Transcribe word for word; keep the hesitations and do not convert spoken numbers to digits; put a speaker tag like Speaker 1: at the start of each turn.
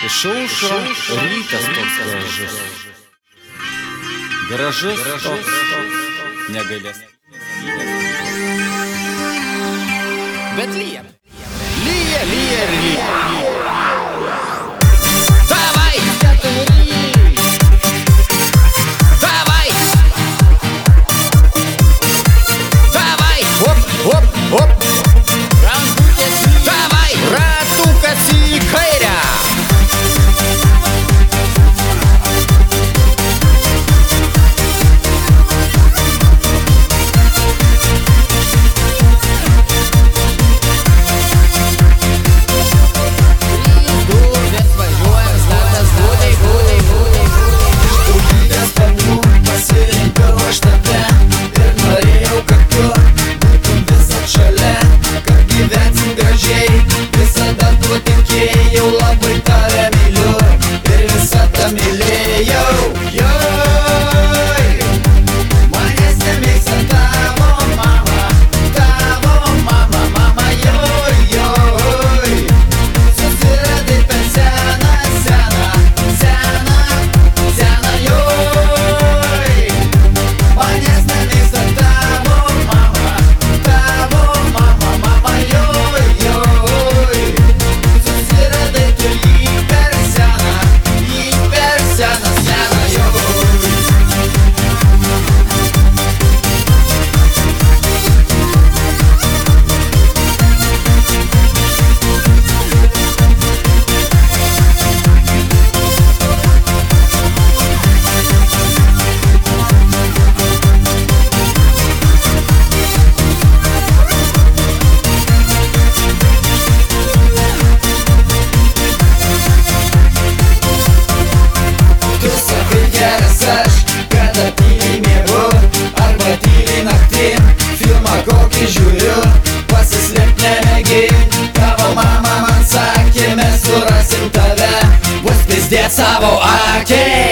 Speaker 1: Išaušo rytas toks gražus, gražus toks, negalės. Bet lyja, lyja, lyja, lyja. Давай! Давай! Давай! Оп, оп, оп! Давай! Ratukas į kairę!
Speaker 2: Jau labai tave myliu ir visą tą mylėjau. Joj, manęs nemėgsta tavo mama, tavo mama, mama, joj, joj. Susiradai per seną, seną, seną, seną, joj. Manęs nemėgsta tavo mama, tavo mama, mama, joj, joj. Susiradai tu jį per seną, jį per seną, seną, joj. Tu sakai geras aš, kada tyliai miegu arba tyliai naktim filmą kokį žiūriu, pasislėpt nemėgi. Tavo mama man sakė, mes surasim tave, vos pizdėt savo akiai.